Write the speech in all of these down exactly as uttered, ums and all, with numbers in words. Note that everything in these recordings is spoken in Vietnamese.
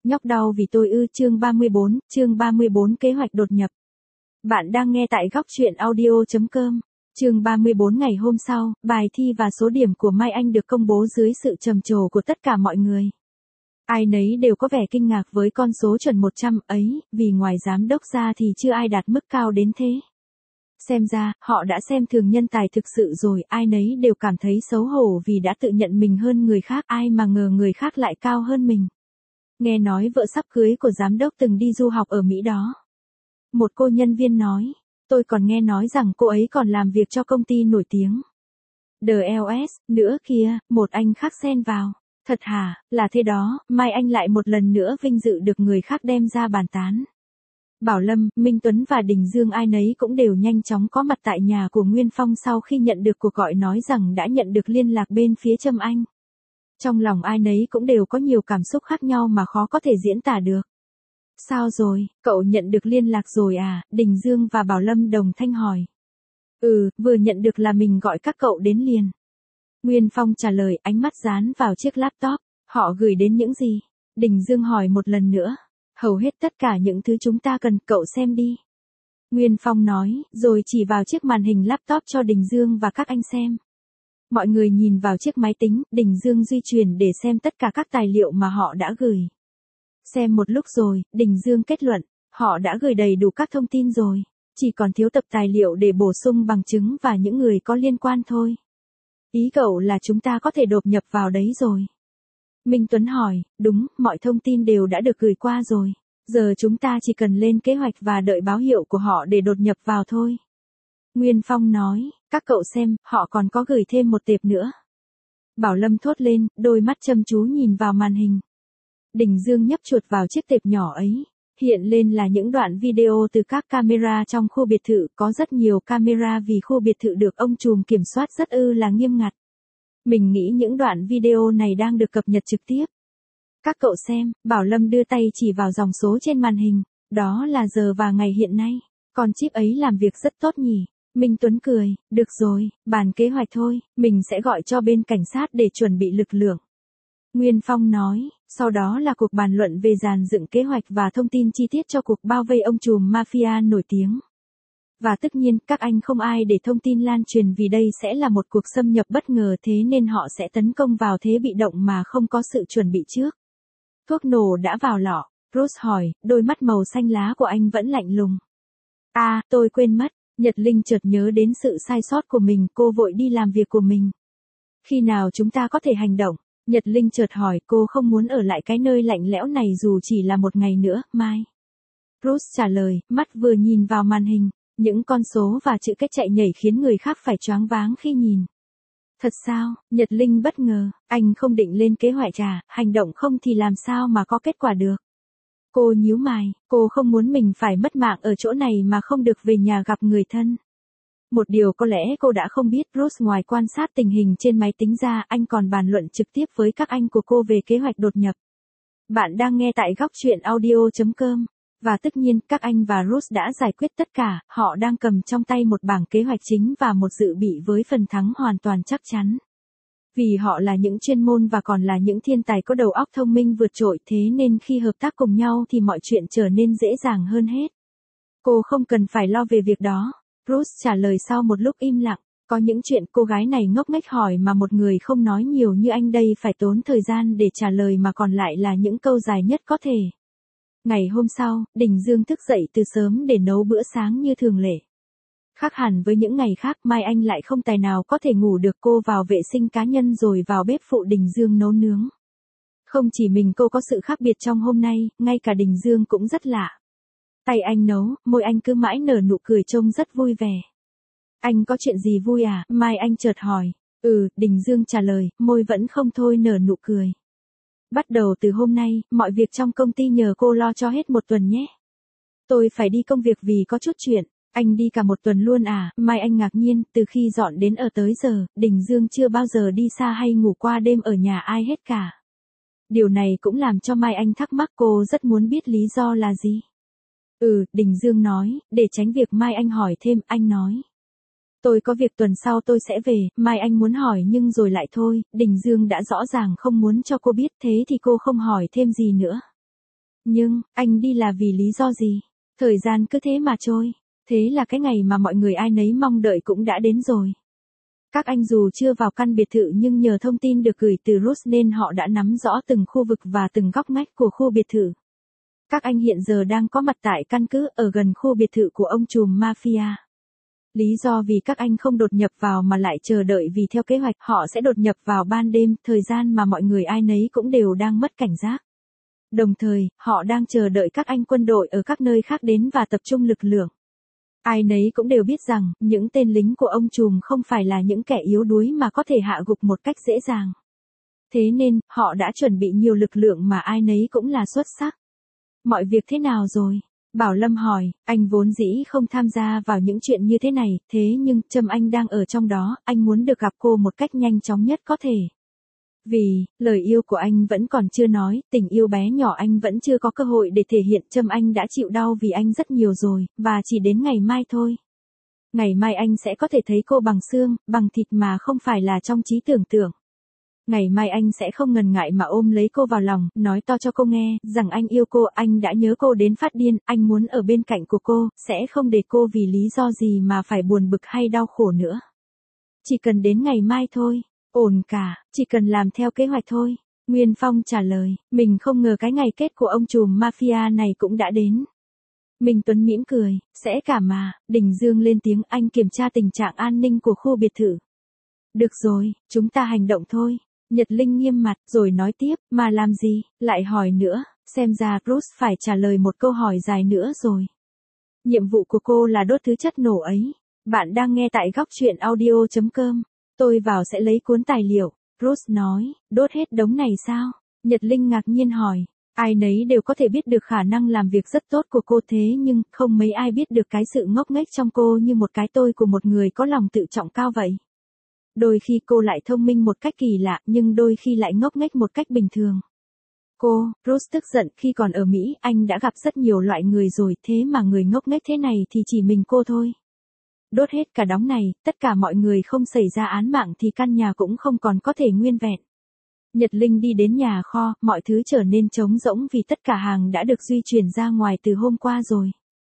Nhóc đau vì tôi ư chương ba mươi bốn, chương ba mươi bốn kế hoạch đột nhập. Bạn đang nghe tại góc truyện audio.com. Chương ba mươi bốn ngày hôm sau, bài thi và số điểm của Mai Anh được công bố dưới sự trầm trồ của tất cả mọi người. Ai nấy đều có vẻ kinh ngạc với con số chuẩn một trăm ấy, vì ngoài giám đốc ra thì chưa ai đạt mức cao đến thế. Xem ra, họ đã xem thường nhân tài thực sự rồi, ai nấy đều cảm thấy xấu hổ vì đã tự nhận mình hơn người khác, ai mà ngờ người khác lại cao hơn mình. Nghe nói vợ sắp cưới của giám đốc từng đi du học ở Mỹ đó. Một cô nhân viên nói, tôi còn nghe nói rằng cô ấy còn làm việc cho công ty nổi tiếng. đê lờ ét, nữa kìa, một anh khác xen vào. Thật hả, là thế đó, Mai Anh lại một lần nữa vinh dự được người khác đem ra bàn tán. Bảo Lâm, Minh Tuấn và Đình Dương ai nấy cũng đều nhanh chóng có mặt tại nhà của Nguyên Phong sau khi nhận được cuộc gọi nói rằng đã nhận được liên lạc bên phía Trâm Anh. Trong lòng ai nấy cũng đều có nhiều cảm xúc khác nhau mà khó có thể diễn tả được. Sao rồi, cậu nhận được liên lạc rồi à? Đình Dương và Bảo Lâm đồng thanh hỏi. Ừ, vừa nhận được là mình gọi các cậu đến liền. Nguyên Phong trả lời, ánh mắt dán vào chiếc laptop. Họ gửi đến những gì? Đình Dương hỏi một lần nữa. Hầu hết tất cả những thứ chúng ta cần, cậu xem đi. Nguyên Phong nói, rồi chỉ vào chiếc màn hình laptop cho Đình Dương và các anh xem. Mọi người nhìn vào chiếc máy tính, Đình Dương di chuyển để xem tất cả các tài liệu mà họ đã gửi. Xem một lúc rồi, Đình Dương kết luận, họ đã gửi đầy đủ các thông tin rồi, chỉ còn thiếu tập tài liệu để bổ sung bằng chứng và những người có liên quan thôi. Ý cậu là chúng ta có thể đột nhập vào đấy rồi. Minh Tuấn hỏi, đúng, mọi thông tin đều đã được gửi qua rồi. Giờ chúng ta chỉ cần lên kế hoạch và đợi báo hiệu của họ để đột nhập vào thôi. Nguyên Phong nói, các cậu xem, họ còn có gửi thêm một tệp nữa. Bảo Lâm thốt lên, đôi mắt chăm chú nhìn vào màn hình. Đình Dương nhấp chuột vào chiếc tệp nhỏ ấy. Hiện lên là những đoạn video từ các camera trong khu biệt thự, có rất nhiều camera vì khu biệt thự được ông trùm kiểm soát rất ư là nghiêm ngặt. Mình nghĩ những đoạn video này đang được cập nhật trực tiếp. Các cậu xem, Bảo Lâm đưa tay chỉ vào dòng số trên màn hình, đó là giờ và ngày hiện nay. Con chip ấy làm việc rất tốt nhỉ. Minh Tuấn cười, được rồi, bàn kế hoạch thôi, mình sẽ gọi cho bên cảnh sát để chuẩn bị lực lượng. Nguyên Phong nói, sau đó là cuộc bàn luận về dàn dựng kế hoạch và thông tin chi tiết cho cuộc bao vây ông trùm mafia nổi tiếng. Và tất nhiên, các anh không ai để thông tin lan truyền vì đây sẽ là một cuộc xâm nhập bất ngờ, thế nên họ sẽ tấn công vào thế bị động mà không có sự chuẩn bị trước. Thuốc nổ đã vào lọ, Bruce hỏi, đôi mắt màu xanh lá của anh vẫn lạnh lùng. À, tôi quên mất, Nhật Linh chợt nhớ đến sự sai sót của mình, cô vội đi làm việc của mình. Khi nào chúng ta có thể hành động? Nhật Linh chợt hỏi, cô không muốn ở lại cái nơi lạnh lẽo này dù chỉ là một ngày nữa, Mai. Bruce trả lời, mắt vừa nhìn vào màn hình, những con số và chữ cách chạy nhảy khiến người khác phải choáng váng khi nhìn. Thật sao? Nhật Linh bất ngờ, anh không định lên kế hoạch à, hành động không thì làm sao mà có kết quả được. Cô nhíu mày, cô không muốn mình phải mất mạng ở chỗ này mà không được về nhà gặp người thân. Một điều có lẽ cô đã không biết, Bruce ngoài quan sát tình hình trên máy tính ra, anh còn bàn luận trực tiếp với các anh của cô về kế hoạch đột nhập. Bạn đang nghe tại góc truyện audio.com. Và tất nhiên, các anh và Bruce đã giải quyết tất cả, họ đang cầm trong tay một bảng kế hoạch chính và một dự bị với phần thắng hoàn toàn chắc chắn. Vì họ là những chuyên môn và còn là những thiên tài có đầu óc thông minh vượt trội, thế nên khi hợp tác cùng nhau thì mọi chuyện trở nên dễ dàng hơn hết. Cô không cần phải lo về việc đó. Bruce trả lời sau một lúc im lặng, có những chuyện cô gái này ngốc nghếch hỏi mà một người không nói nhiều như anh đây phải tốn thời gian để trả lời mà còn lại là những câu dài nhất có thể. Ngày hôm sau, Đình Dương thức dậy từ sớm để nấu bữa sáng như thường lệ. Khác hẳn với những ngày khác, Mai Anh lại không tài nào có thể ngủ được, cô vào vệ sinh cá nhân rồi vào bếp phụ Đình Dương nấu nướng. Không chỉ mình cô có sự khác biệt trong hôm nay, ngay cả Đình Dương cũng rất lạ. Tay anh nấu, môi anh cứ mãi nở nụ cười trông rất vui vẻ. Anh có chuyện gì vui à? Mai Anh chợt hỏi. Ừ, Đình Dương trả lời, môi vẫn không thôi nở nụ cười. Bắt đầu từ hôm nay, mọi việc trong công ty nhờ cô lo cho hết một tuần nhé. Tôi phải đi công việc vì có chút chuyện. Anh đi cả một tuần luôn à? Mai Anh ngạc nhiên, từ khi dọn đến ở tới giờ, Đình Dương chưa bao giờ đi xa hay ngủ qua đêm ở nhà ai hết cả. Điều này cũng làm cho Mai Anh thắc mắc, cô rất muốn biết lý do là gì. Ừ, Đình Dương nói, để tránh việc Mai Anh hỏi thêm, anh nói. Tôi có việc tuần sau tôi sẽ về, Mai Anh muốn hỏi nhưng rồi lại thôi, Đình Dương đã rõ ràng không muốn cho cô biết, thế thì cô không hỏi thêm gì nữa. Nhưng, anh đi là vì lý do gì? Thời gian cứ thế mà trôi. Thế là cái ngày mà mọi người ai nấy mong đợi cũng đã đến rồi. Các anh dù chưa vào căn biệt thự nhưng nhờ thông tin được gửi từ Ruth nên họ đã nắm rõ từng khu vực và từng góc ngách của khu biệt thự. Các anh hiện giờ đang có mặt tại căn cứ ở gần khu biệt thự của ông trùm mafia. Lý do vì các anh không đột nhập vào mà lại chờ đợi vì theo kế hoạch họ sẽ đột nhập vào ban đêm, thời gian mà mọi người ai nấy cũng đều đang mất cảnh giác. Đồng thời, họ đang chờ đợi các anh quân đội ở các nơi khác đến và tập trung lực lượng. Ai nấy cũng đều biết rằng, những tên lính của ông trùm không phải là những kẻ yếu đuối mà có thể hạ gục một cách dễ dàng. Thế nên, họ đã chuẩn bị nhiều lực lượng mà ai nấy cũng là xuất sắc. Mọi việc thế nào rồi? Bảo Lâm hỏi, anh vốn dĩ không tham gia vào những chuyện như thế này, thế nhưng Trâm Anh đang ở trong đó, anh muốn được gặp cô một cách nhanh chóng nhất có thể. Vì, lời yêu của anh vẫn còn chưa nói, tình yêu bé nhỏ anh vẫn chưa có cơ hội để thể hiện. Trâm Anh đã chịu đau vì anh rất nhiều rồi, và chỉ đến ngày mai thôi. Ngày mai anh sẽ có thể thấy cô bằng xương, bằng thịt mà không phải là trong trí tưởng tượng. Ngày mai anh sẽ không ngần ngại mà ôm lấy cô vào lòng, nói to cho cô nghe, rằng anh yêu cô, anh đã nhớ cô đến phát điên, anh muốn ở bên cạnh của cô, sẽ không để cô vì lý do gì mà phải buồn bực hay đau khổ nữa. Chỉ cần đến ngày mai thôi, ổn cả, chỉ cần làm theo kế hoạch thôi. Nguyên Phong trả lời, mình không ngờ cái ngày kết của ông trùm mafia này cũng đã đến. Minh Tuấn mỉm cười, sẽ cả mà, Đình Dương lên tiếng, anh kiểm tra tình trạng an ninh của khu biệt thự. Được rồi, chúng ta hành động thôi. Nhật Linh nghiêm mặt, rồi nói tiếp, mà làm gì, lại hỏi nữa, xem ra Bruce phải trả lời một câu hỏi dài nữa rồi. Nhiệm vụ của cô là đốt thứ chất nổ ấy. Bạn đang nghe tại góc truyện audio chấm com. Tôi vào sẽ lấy cuốn tài liệu. Bruce nói, đốt hết đống này sao? Nhật Linh ngạc nhiên hỏi, ai nấy đều có thể biết được khả năng làm việc rất tốt của cô thế nhưng không mấy ai biết được cái sự ngốc nghếch trong cô như một cái tôi của một người có lòng tự trọng cao vậy. Đôi khi cô lại thông minh một cách kỳ lạ nhưng đôi khi lại ngốc nghếch một cách bình thường. Cô, Bruce tức giận, khi còn ở Mỹ anh đã gặp rất nhiều loại người rồi, thế mà người ngốc nghếch thế này thì chỉ mình cô thôi. Đốt hết cả đống này, tất cả mọi người không xảy ra án mạng thì căn nhà cũng không còn có thể nguyên vẹn. Nhật Linh đi đến nhà kho, mọi thứ trở nên trống rỗng vì tất cả hàng đã được di chuyển ra ngoài từ hôm qua rồi.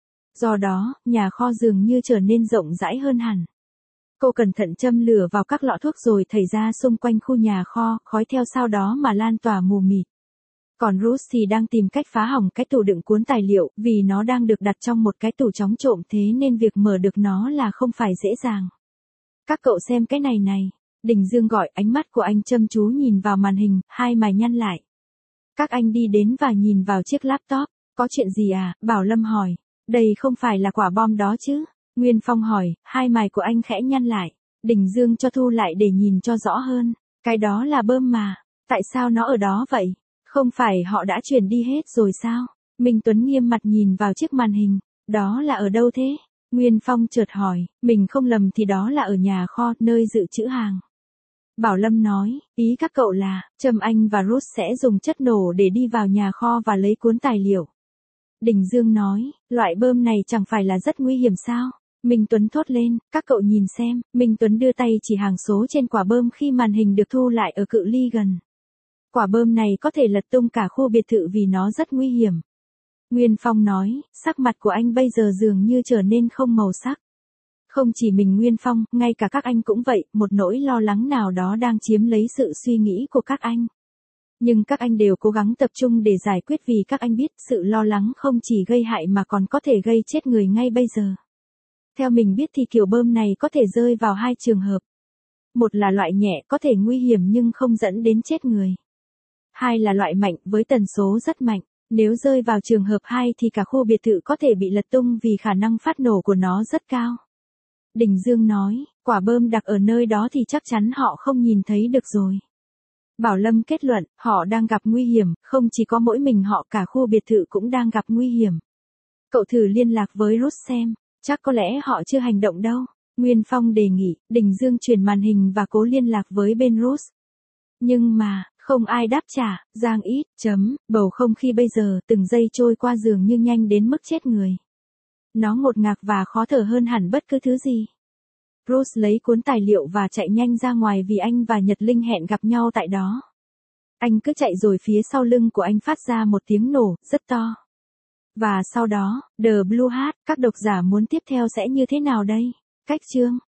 Do đó, nhà kho dường như trở nên rộng rãi hơn hẳn. Cô cẩn thận châm lửa vào các lọ thuốc rồi thảy ra xung quanh khu nhà kho, khói theo sau đó mà lan tỏa mù mịt. Còn Ruth thì đang tìm cách phá hỏng cái tủ đựng cuốn tài liệu, vì nó đang được đặt trong một cái tủ chống trộm thế nên việc mở được nó là không phải dễ dàng. Các cậu xem cái này này. Đình Dương gọi, ánh mắt của anh chăm chú nhìn vào màn hình, hai mày nhăn lại. Các anh đi đến và nhìn vào chiếc laptop. Có chuyện gì à? Bảo Lâm hỏi. Đây không phải là quả bom đó chứ? Nguyên Phong hỏi, hai mày của anh khẽ nhăn lại. Đình Dương cho thu lại để nhìn cho rõ hơn. Cái đó là bơm mà. Tại sao nó ở đó vậy? Không phải họ đã chuyển đi hết rồi sao? Minh Tuấn nghiêm mặt nhìn vào chiếc màn hình. Đó là ở đâu thế? Nguyên Phong chợt hỏi, mình không lầm thì đó là ở nhà kho, nơi dự trữ hàng. Bảo Lâm nói, ý các cậu là, Trâm Anh và Ruth sẽ dùng chất nổ để đi vào nhà kho và lấy cuốn tài liệu. Đình Dương nói, loại bơm này chẳng phải là rất nguy hiểm sao? Minh Tuấn thốt lên, các cậu nhìn xem. Minh Tuấn đưa tay chỉ hàng số trên quả bơm khi màn hình được thu lại ở cự ly gần. Quả bơm này có thể lật tung cả khu biệt thự vì nó rất nguy hiểm. Nguyên Phong nói, sắc mặt của anh bây giờ dường như trở nên không màu sắc. Không chỉ mình Nguyên Phong, ngay cả các anh cũng vậy, một nỗi lo lắng nào đó đang chiếm lấy sự suy nghĩ của các anh. Nhưng các anh đều cố gắng tập trung để giải quyết vì các anh biết sự lo lắng không chỉ gây hại mà còn có thể gây chết người ngay bây giờ. Theo mình biết thì kiểu bơm này có thể rơi vào hai trường hợp. Một là loại nhẹ có thể nguy hiểm nhưng không dẫn đến chết người. Hai là loại mạnh với tần số rất mạnh. Nếu rơi vào trường hợp hai thì cả khu biệt thự có thể bị lật tung vì khả năng phát nổ của nó rất cao. Đình Dương nói, quả bơm đặt ở nơi đó thì chắc chắn họ không nhìn thấy được rồi. Bảo Lâm kết luận, họ đang gặp nguy hiểm, không chỉ có mỗi mình họ, cả khu biệt thự cũng đang gặp nguy hiểm. Cậu thử liên lạc với Ruth xem, chắc có lẽ họ chưa hành động đâu. Nguyên Phong đề nghị, Đình Dương chuyển màn hình và cố liên lạc với bên Ruth. Nhưng mà, không ai đáp trả, giang ít, chấm, bầu không khí bây giờ từng giây trôi qua dường như nhanh đến mức chết người. Nó ngột ngạt và khó thở hơn hẳn bất cứ thứ gì. Bruce lấy cuốn tài liệu và chạy nhanh ra ngoài vì anh và Nhật Linh hẹn gặp nhau tại đó. Anh cứ chạy rồi phía sau lưng của anh phát ra một tiếng nổ, rất to. Và sau đó, The Blue Hat, các độc giả muốn tiếp theo sẽ như thế nào đây? Cách chương